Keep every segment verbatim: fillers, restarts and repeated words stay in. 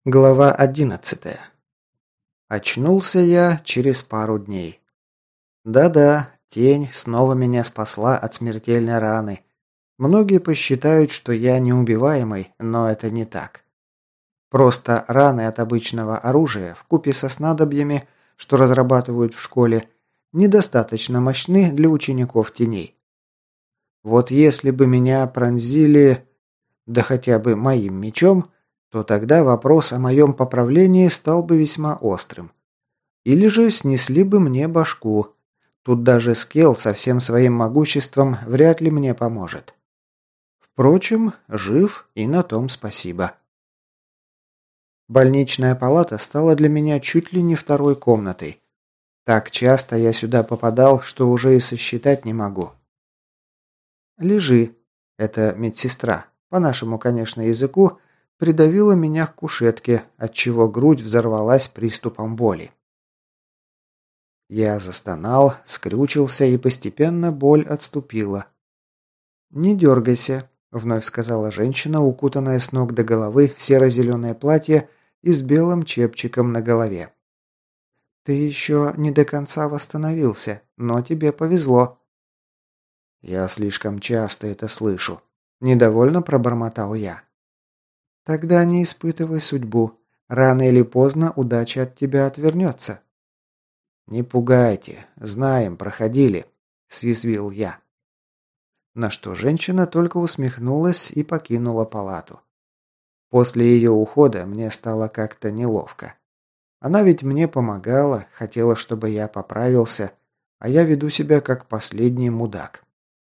Глава одиннадцатая. Очнулся я через пару дней. Да-да, тень снова меня спасла от смертельной раны. Многие посчитают, что я неубиваемый, но это не так. Просто раны от обычного оружия, вкупе со снадобьями, что разрабатывают в школе, недостаточно мощны для учеников теней. Вот если бы меня пронзили, да хотя бы моим мечом, то тогда вопрос о моем поправлении стал бы весьма острым. Или же снесли бы мне башку. Тут даже Скелл со всем своим могуществом вряд ли мне поможет. Впрочем, жив, и на том спасибо. Больничная палата стала для меня чуть ли не второй комнатой. Так часто я сюда попадал, что уже и сосчитать не могу. «Лежи». Это медсестра. По нашему, конечно, языку придавила меня к кушетке, отчего грудь взорвалась приступом боли. Я застонал, скрючился, и постепенно боль отступила. «Не дергайся», — вновь сказала женщина, укутанная с ног до головы в серо-зеленое платье и с белым чепчиком на голове. «Ты еще не до конца восстановился, но тебе повезло». «Я слишком часто это слышу», — недовольно пробормотал я. «Тогда не испытывай судьбу. Рано или поздно удача от тебя отвернется». «Не пугайте. Знаем, проходили», – съязвил я. На что женщина только усмехнулась и покинула палату. После ее ухода мне стало как-то неловко. Она ведь мне помогала, хотела, чтобы я поправился, а я веду себя как последний мудак.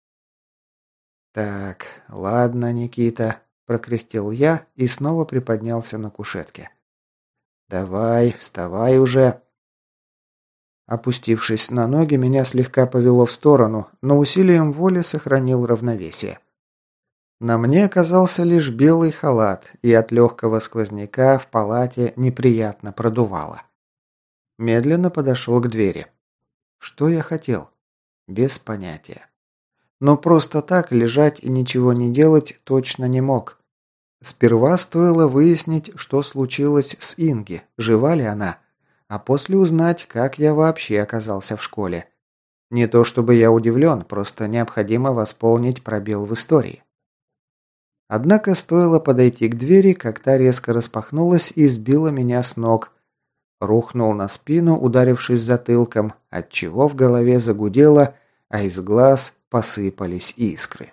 «Так, ладно, Никита», – прокряхтел я и снова приподнялся на кушетке. «Давай, вставай уже». Опустившись на ноги, меня слегка повело в сторону, но усилием воли сохранил равновесие. На мне оказался лишь белый халат, и от легкого сквозняка в палате неприятно продувало. Медленно подошел к двери. Что я хотел? Без понятия. Но просто так лежать и ничего не делать точно не мог. Сперва стоило выяснить, что случилось с Инги, жива ли она, а после узнать, как я вообще оказался в школе. Не то чтобы я удивлен, просто необходимо восполнить пробел в истории. Однако стоило подойти к двери, как та резко распахнулась и сбила меня с ног. Рухнул на спину, ударившись затылком, отчего в голове загудело, а из глаз посыпались искры.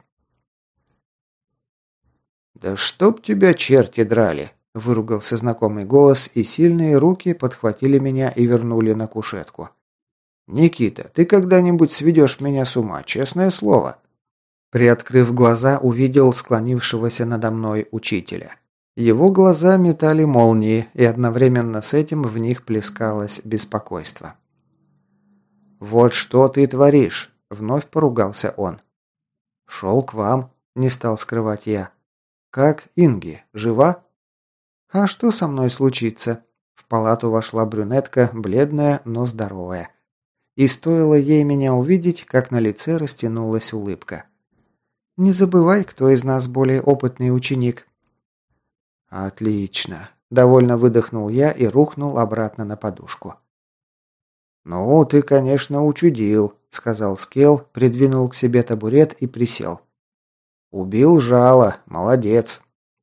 «Да чтоб тебя черти драли!» – выругался знакомый голос, и сильные руки подхватили меня и вернули на кушетку. «Никита, ты когда-нибудь сведешь меня с ума, честное слово!» Приоткрыв глаза, увидел склонившегося надо мной учителя. Его глаза метали молнии, и одновременно с этим в них плескалось беспокойство. «Вот что ты творишь!» – вновь поругался он. «Шел к вам», – не стал скрывать я. «Как Инги? Жива?» «А что со мной случится?» В палату вошла брюнетка, бледная, но здоровая. И стоило ей меня увидеть, как на лице растянулась улыбка. «Не забывай, кто из нас более опытный ученик». «Отлично», – довольно выдохнул я и рухнул обратно на подушку. «Ну, ты, конечно, учудил», – сказал Скелл, придвинул к себе табурет и присел. «Убил жало, молодец».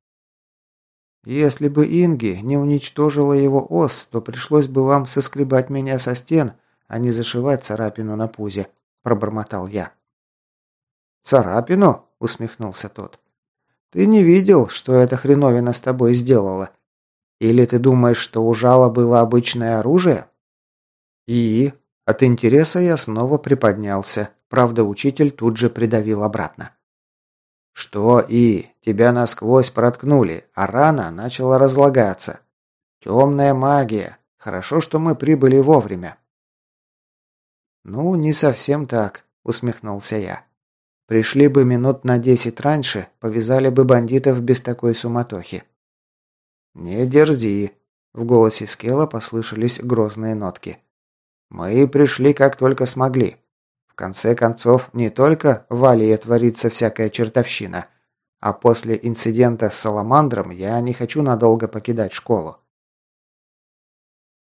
«Если бы Инги не уничтожила его ос, то пришлось бы вам соскребать меня со стен, а не зашивать царапину на пузе», – пробормотал я. «Царапину?» – усмехнулся тот. «Ты не видел, что эта хреновина с тобой сделала? Или ты думаешь, что у жала было обычное оружие?» «И?» От интереса я снова приподнялся, правда, учитель тут же придавил обратно. «Что и? Тебя насквозь проткнули, а рана начала разлагаться. Темная магия. Хорошо, что мы прибыли вовремя». «Ну, не совсем так», — усмехнулся я. «Пришли бы минут на десять раньше, повязали бы бандитов без такой суматохи». «Не дерзи», — в голосе Скелла послышались грозные нотки. «Мы пришли как только смогли. В конце концов, не только в Алие творится всякая чертовщина, а после инцидента с Саламандром я не хочу надолго покидать школу.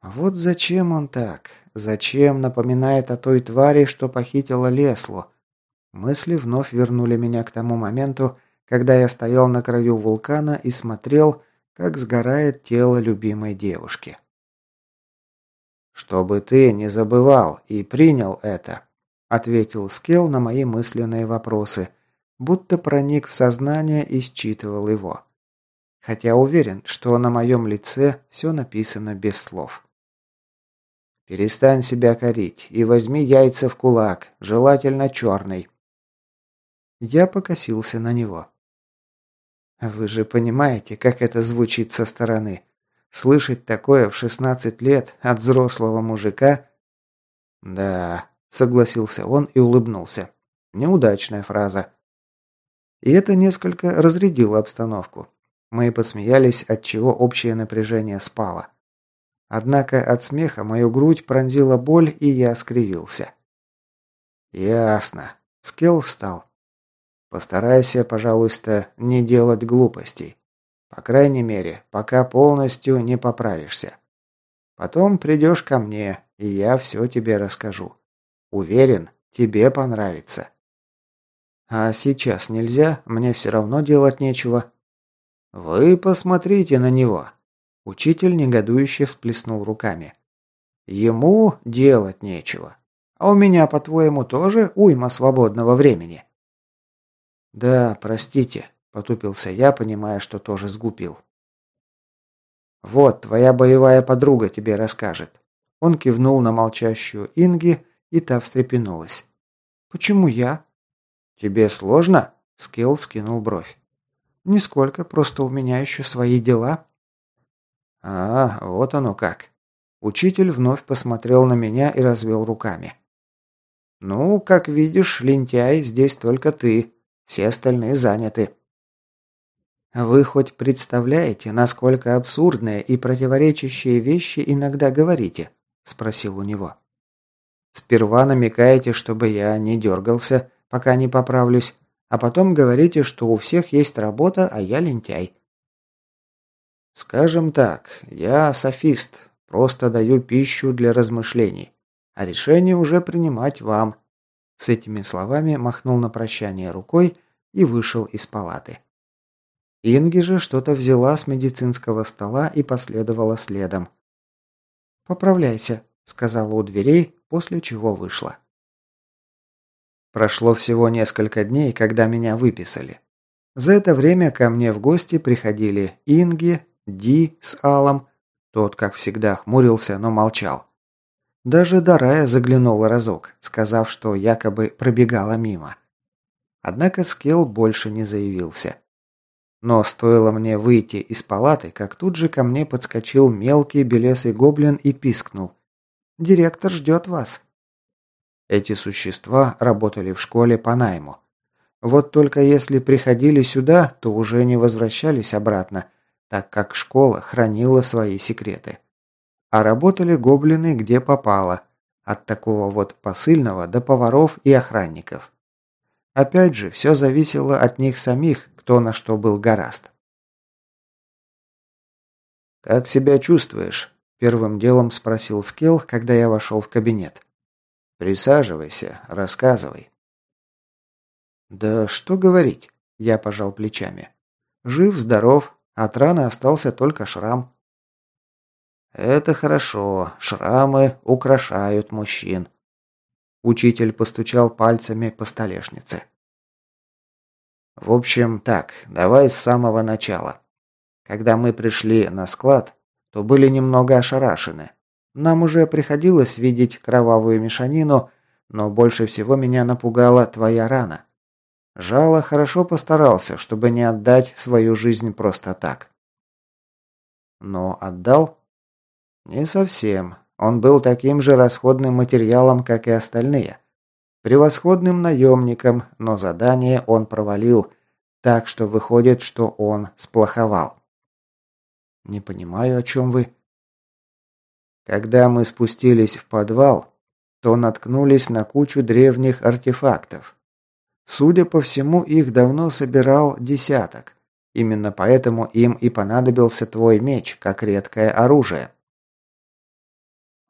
Вот зачем он так? Зачем напоминает о той твари, что похитила Леслу? Мысли вновь вернули меня к тому моменту, когда я стоял на краю вулкана и смотрел, как сгорает тело любимой девушки. «Чтобы ты не забывал и принял это», — ответил Скелл на мои мысленные вопросы, будто проник в сознание и считывал его. Хотя уверен, что на моем лице все написано без слов. «Перестань себя корить и возьми яйца в кулак, желательно черный». Я покосился на него. «Вы же понимаете, как это звучит со стороны. Слышать такое в шестнадцать лет от взрослого мужика?» «Да», — согласился он и улыбнулся. «Неудачная фраза». И это несколько разрядило обстановку. Мы посмеялись, отчего общее напряжение спало. Однако от смеха мою грудь пронзила боль, и я скривился. «Ясно». Скелл встал. «Постарайся, пожалуйста, не делать глупостей. По крайней мере, пока полностью не поправишься. Потом придешь ко мне, и я все тебе расскажу. Уверен, тебе понравится». «А сейчас нельзя? Мне все равно делать нечего». «Вы посмотрите на него». Учитель негодующе всплеснул руками. «Ему делать нечего. А у меня, по-твоему, тоже уйма свободного времени?» «Да, простите», – потупился я, понимая, что тоже сглупил. «Вот, твоя боевая подруга тебе расскажет». Он кивнул на молчащую Инги, и та встрепенулась. «Почему я?» «Тебе сложно?» – Скилл скинул бровь. «Нисколько, просто у меня еще свои дела». «А, вот оно как». Учитель вновь посмотрел на меня и развел руками. «Ну, как видишь, лентяй, здесь только ты. Все остальные заняты». «Вы хоть представляете, насколько абсурдные и противоречащие вещи иногда говорите?» – спросил у него. «Сперва намекаете, чтобы я не дергался, пока не поправлюсь, а потом говорите, что у всех есть работа, а я лентяй». «Скажем так, я софист, просто даю пищу для размышлений, а решение уже принимать вам». С этими словами махнул на прощание рукой и вышел из палаты. Инги же что-то взяла с медицинского стола и последовала следом. «Поправляйся», — сказала у дверей, после чего вышла. Прошло всего несколько дней, когда меня выписали. За это время ко мне в гости приходили Инги, Ди с Алом. Тот, как всегда, хмурился, но молчал. Даже Дарая заглянула разок, сказав, что якобы пробегала мимо. Однако Скелл больше не заявился. Но стоило мне выйти из палаты, как тут же ко мне подскочил мелкий белесый гоблин и пискнул. «Директор ждет вас». Эти существа работали в школе по найму. Вот только если приходили сюда, то уже не возвращались обратно, так как школа хранила свои секреты. А работали гоблины где попало, от такого вот посыльного до поваров и охранников. Опять же, все зависело от них самих, кто на что был горазд. «Как себя чувствуешь?» – первым делом спросил Скелл, когда я вошел в кабинет. «Присаживайся, рассказывай». «Да что говорить?» – я пожал плечами. «Жив, здоров, от раны остался только шрам». «Это хорошо, шрамы украшают мужчин». Учитель постучал пальцами по столешнице. «В общем, так, давай с самого начала. Когда мы пришли на склад, то были немного ошарашены. Нам уже приходилось видеть кровавую мешанину, но больше всего меня напугала твоя рана. Жало хорошо постарался, чтобы не отдать свою жизнь просто так». «Но отдал?» «Не совсем. Он был таким же расходным материалом, как и остальные. Превосходным наемником, но задание он провалил, так что выходит, что он сплоховал». «Не понимаю, о чем вы». «Когда мы спустились в подвал, то наткнулись на кучу древних артефактов. Судя по всему, их давно собирал десяток. Именно поэтому им и понадобился твой меч, как редкое оружие».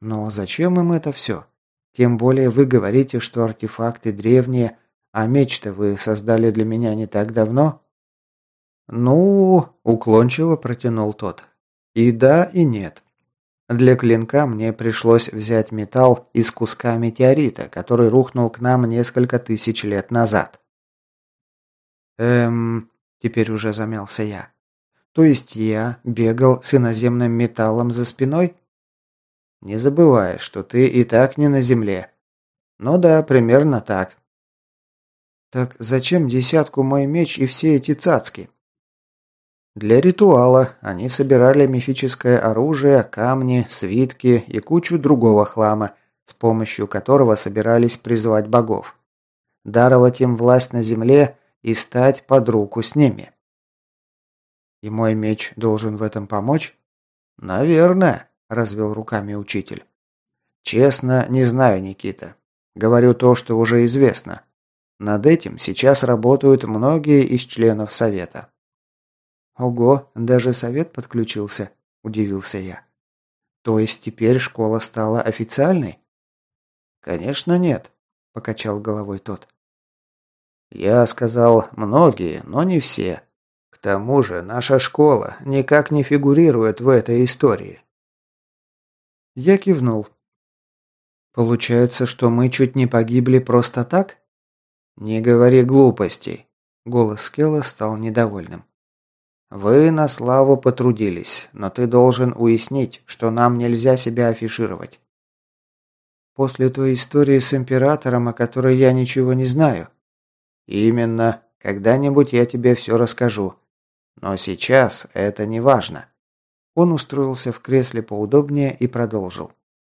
Но зачем им это все? Тем более вы говорите, что артефакты древние, а меч-то вы создали для меня не так давно?» «Ну...» – уклончиво протянул тот. «И да, и нет. Для клинка мне пришлось взять металл из куска метеорита, который рухнул к нам несколько тысяч лет назад». «Эм...» – теперь уже замялся я. «То есть я бегал с иноземным металлом за спиной?» «Не забывай, что ты и так не на земле». «Ну да, примерно так». «Так зачем десятку мой меч и все эти цацки?» Для ритуала они собирали мифическое оружие, камни, свитки и кучу другого хлама, с помощью которого собирались призвать богов. Даровать им власть на земле и стать под руку с ними. И мой меч должен в этом помочь? Наверное, развел руками учитель. Честно, не знаю, Никита. Говорю то, что уже известно. Над этим сейчас работают многие из членов совета. «Ого, даже совет подключился», – удивился я. «То есть теперь школа стала официальной?» «Конечно нет», – покачал головой тот. «Я сказал многие, но не все. К тому же наша школа никак не фигурирует в этой истории». Я кивнул. «Получается, что мы чуть не погибли просто так?» «Не говори глупостей», – голос Скелла стал недовольным. «Вы на славу потрудились, но ты должен уяснить, что нам нельзя себя афишировать». «После той истории с императором, о которой я ничего не знаю». «Именно. Когда-нибудь я тебе все расскажу. Но сейчас это не важно». Он устроился в кресле поудобнее и продолжил.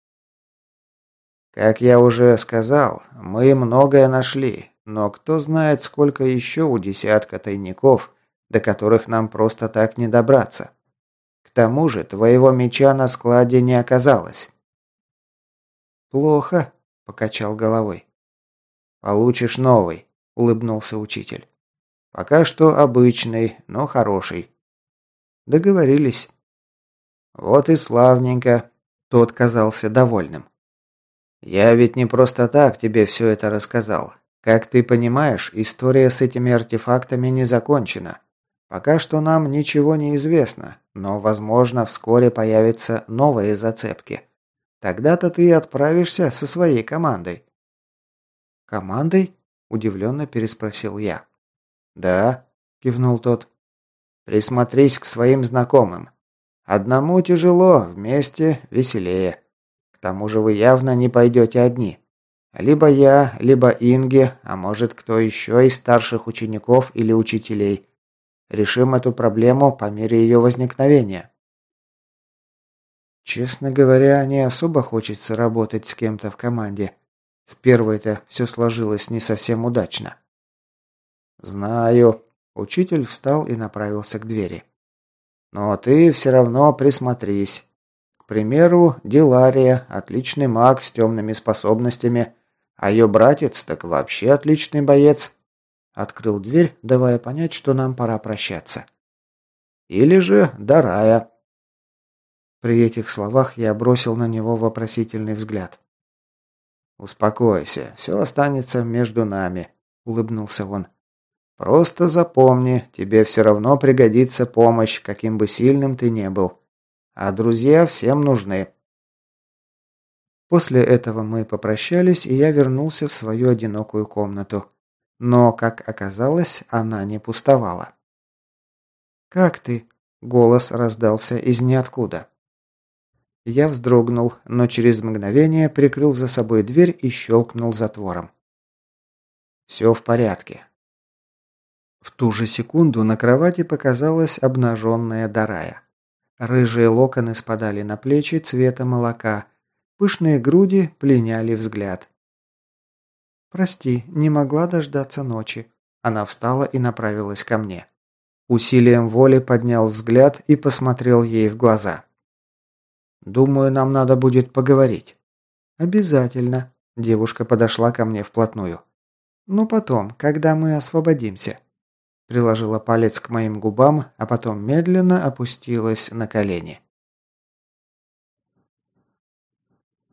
«Как я уже сказал, мы многое нашли, но кто знает, сколько еще у десятка тайников, до которых нам просто так не добраться. К тому же твоего меча на складе не оказалось». «Плохо», – покачал головой. «Получишь новый», – улыбнулся учитель. «Пока что обычный, но хороший». «Договорились». «Вот и славненько», – тот казался довольным. «Я ведь не просто так тебе все это рассказал. Как ты понимаешь, история с этими артефактами не закончена. Пока что нам ничего не известно, но, возможно, вскоре появятся новые зацепки. Тогда-то ты отправишься со своей командой». «Командой?» – удивленно переспросил я. «Да», – кивнул тот. «Присмотрись к своим знакомым. Одному тяжело, вместе веселее. К тому же вы явно не пойдете одни. Либо я, либо Инги, а может кто еще из старших учеников или учителей. Решим эту проблему по мере ее возникновения». Честно говоря, не особо хочется работать с кем-то в команде. С первой-то все сложилось не совсем удачно. «Знаю». Учитель встал и направился к двери. «Но ты все равно присмотрись. К примеру, Дилария – отличный маг с темными способностями, а ее братец так вообще отличный боец». Открыл дверь, давая понять, что нам пора прощаться. «Или же Дарая». При этих словах я бросил на него вопросительный взгляд. «Успокойся, все останется между нами», – улыбнулся он. «Просто запомни, тебе все равно пригодится помощь, каким бы сильным ты ни был. А друзья всем нужны». После этого мы попрощались, и я вернулся в свою одинокую комнату. Но, как оказалось, она не пустовала. «Как ты?» – голос раздался из ниоткуда. Я вздрогнул, но через мгновение прикрыл за собой дверь и щелкнул затвором. «Все в порядке». В ту же секунду на кровати показалась обнаженная Дарая. Рыжие локоны спадали на плечи цвета молока, пышные груди пленяли взгляд. «Прости, не могла дождаться ночи». Она встала и направилась ко мне. Усилием воли поднял взгляд и посмотрел ей в глаза. «Думаю, нам надо будет поговорить». «Обязательно». Девушка подошла ко мне вплотную. «Но потом, когда мы освободимся». Приложила палец к моим губам, а потом медленно опустилась на колени.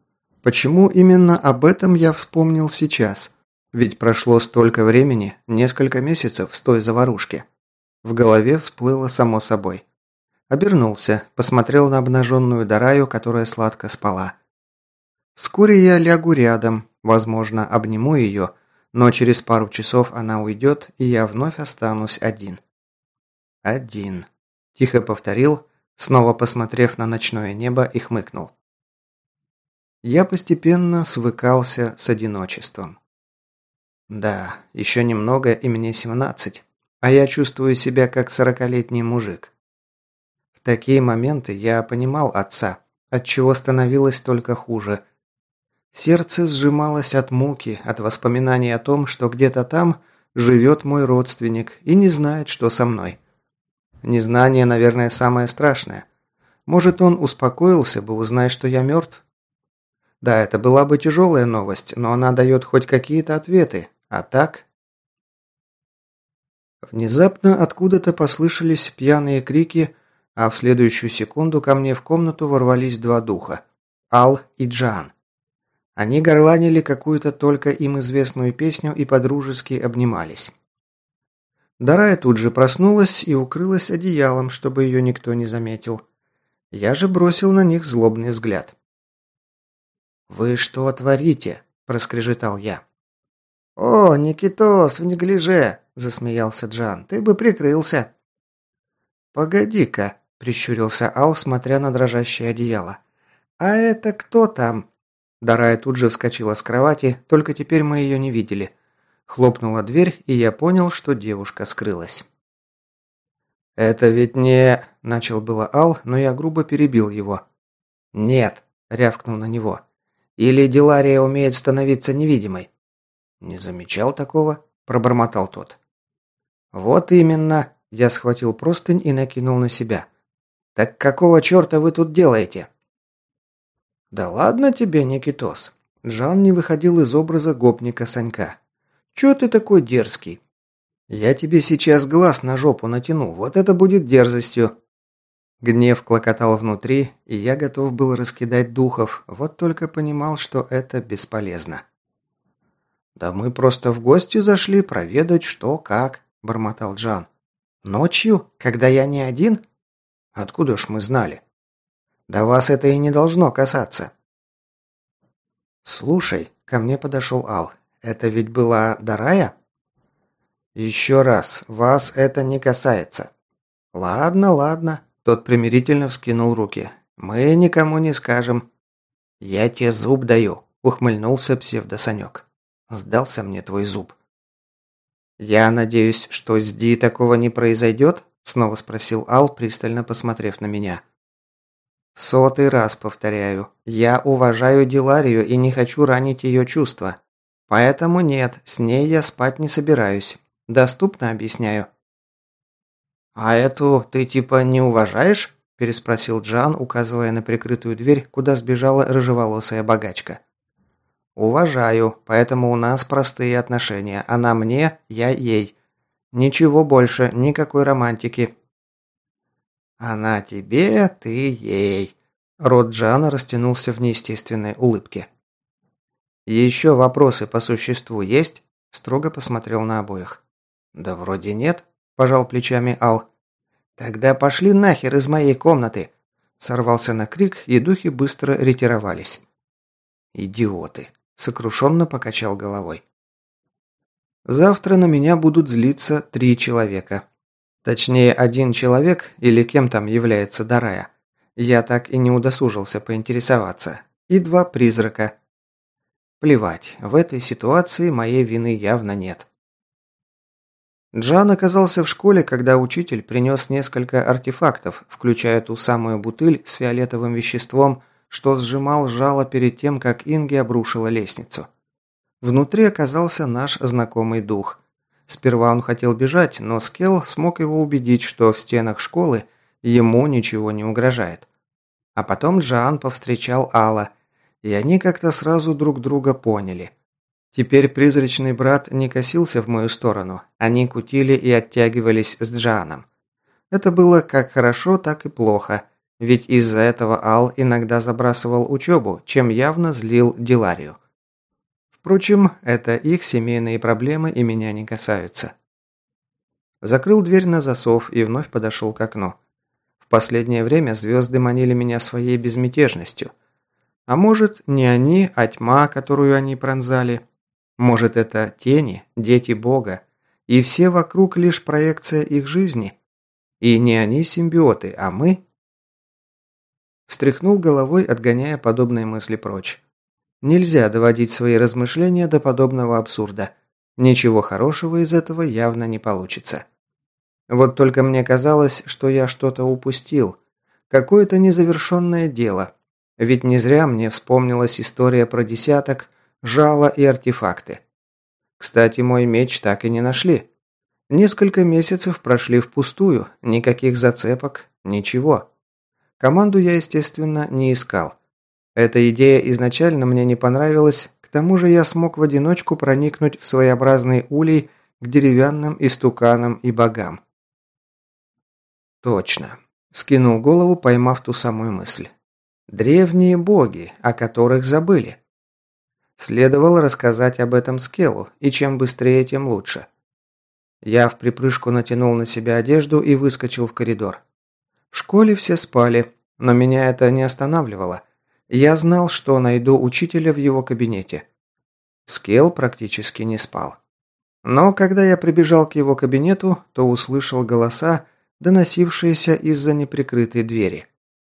Почему именно об этом я вспомнил сейчас? Ведь прошло столько времени, несколько месяцев с той заварушки. В голове всплыло само собой. Обернулся, посмотрел на обнаженную Дараю, которая сладко спала. Вскоре я лягу рядом, возможно, обниму ее, но через пару часов она уйдет, и я вновь останусь один. Один. Тихо повторил, снова посмотрев на ночное небо и хмыкнул. Я постепенно свыкался с одиночеством. Да, еще немного и мне семнадцать, а я чувствую себя как сорокалетний мужик. В такие моменты я понимал отца, отчего становилось только хуже. Сердце сжималось от муки, от воспоминаний о том, что где-то там живет мой родственник и не знает, что со мной. Незнание, наверное, самое страшное. Может, он успокоился бы, узнай, что я мертв? Да, это была бы тяжелая новость, но она дает хоть какие-то ответы. А так... Внезапно откуда-то послышались пьяные крики, а в следующую секунду ко мне в комнату ворвались два духа – Ал и Джан. Они горланили какую-то только им известную песню и подружески обнимались. Дарая тут же проснулась и укрылась одеялом, чтобы ее никто не заметил. Я же бросил на них злобный взгляд. «Вы что творите?» – проскрежетал я. «О, Никитос, в неглиже!» – засмеялся Джан. «Ты бы прикрылся!» «Погоди-ка!» – прищурился Ал, смотря на дрожащее одеяло. «А это кто там?» Дарая тут же вскочила с кровати, только теперь мы ее не видели. Хлопнула дверь, и я понял, что девушка скрылась. «Это ведь не...» – начал было Ал, но я грубо перебил его. «Нет!» – рявкнул на него. «Или Дилария умеет становиться невидимой?» «Не замечал такого», – пробормотал тот. «Вот именно», – я схватил простынь и накинул на себя. «Так какого черта вы тут делаете?» «Да ладно тебе, Никитос». Джан не выходил из образа гопника Санька. «Чё ты такой дерзкий?» «Я тебе сейчас глаз на жопу натяну, вот это будет дерзостью». Гнев клокотал внутри, и я готов был раскидать духов, вот только понимал, что это бесполезно. «Да мы просто в гости зашли проведать, что как», – бормотал Джан. «Ночью? Когда я не один? Откуда ж мы знали? Да вас это и не должно касаться». «Слушай», – ко мне подошел Ал, – «это ведь была Дарая?» «Еще раз, вас это не касается». «Ладно, ладно», – тот примирительно вскинул руки. «Мы никому не скажем». «Я тебе зуб даю», – ухмыльнулся псевдосанек. «Сдался мне твой зуб». «Я надеюсь, что с Ди такого не произойдет?» – снова спросил Ал, пристально посмотрев на меня. «В сотый раз повторяю, я уважаю Диларию и не хочу ранить ее чувства. Поэтому нет, с ней я спать не собираюсь. Доступно объясняю». «А эту ты типа не уважаешь?» – переспросил Джан, указывая на прикрытую дверь, куда сбежала рыжеволосая богачка. «Уважаю, поэтому у нас простые отношения. Она мне, я ей. Ничего больше, никакой романтики». «Она тебе, ты ей». Рот Джана растянулся в неестественной улыбке. «Еще вопросы по существу есть?» Строго посмотрел на обоих. «Да вроде нет», – пожал плечами Ал. «Тогда пошли нахер из моей комнаты!» Сорвался на крик, и духи быстро ретировались. «Идиоты!» – сокрушенно покачал головой. «Завтра на меня будут злиться три человека. Точнее, один человек, или кем там является Дарая. Я так и не удосужился поинтересоваться. И два призрака. Плевать, в этой ситуации моей вины явно нет». Джан оказался в школе, когда учитель принес несколько артефактов, включая ту самую бутыль с фиолетовым веществом, что сжимал жало перед тем, как Инги обрушила лестницу. Внутри оказался наш знакомый дух. Сперва он хотел бежать, но Скелл смог его убедить, что в стенах школы ему ничего не угрожает. А потом Джан повстречал Алла, и они как-то сразу друг друга поняли. Теперь призрачный брат не косился в мою сторону, они кутили и оттягивались с Джаном. Это было как хорошо, так и плохо, Ведь из-за этого Ал иногда забрасывал учебу, чем явно злил Диларию. Впрочем, это их семейные проблемы и меня не касаются. Закрыл дверь на засов и вновь подошел к окну. В последнее время звезды манили меня своей безмятежностью. А может, не они, а тьма, которую они пронзали. Может, это тени, дети Бога, и все вокруг лишь проекция их жизни. И не они симбиоты, а мы. Встряхнул головой, отгоняя подобные мысли прочь. Нельзя доводить свои размышления до подобного абсурда. Ничего хорошего из этого явно не получится. Вот только мне казалось, что я что-то упустил. Какое-то незавершенное дело. Ведь не зря мне вспомнилась история про десяток, жало и артефакты. Кстати, мой меч так и не нашли. Несколько месяцев прошли впустую, никаких зацепок, ничего. Команду я, естественно, не искал. Эта идея изначально мне не понравилась, к тому же я смог в одиночку проникнуть в своеобразный улей к деревянным истуканам и богам. Точно. Скинул голову, поймав ту самую мысль. Древние боги, о которых забыли. Следовало рассказать об этом Скеллу, и чем быстрее, тем лучше. Я в припрыжку натянул на себя одежду и выскочил в коридор. В школе все спали, но меня это не останавливало. Я знал, что найду учителя в его кабинете. Скелл практически не спал. Но когда я прибежал к его кабинету, то услышал голоса, доносившиеся из-за неприкрытой двери.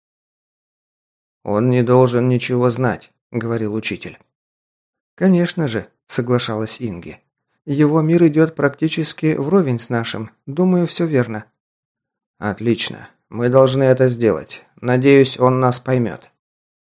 «Он не должен ничего знать», — говорил учитель. «Конечно же», — соглашалась Инги. «Его мир идет практически вровень с нашим. Думаю, все верно». «Отлично. Мы должны это сделать. Надеюсь, он нас поймет».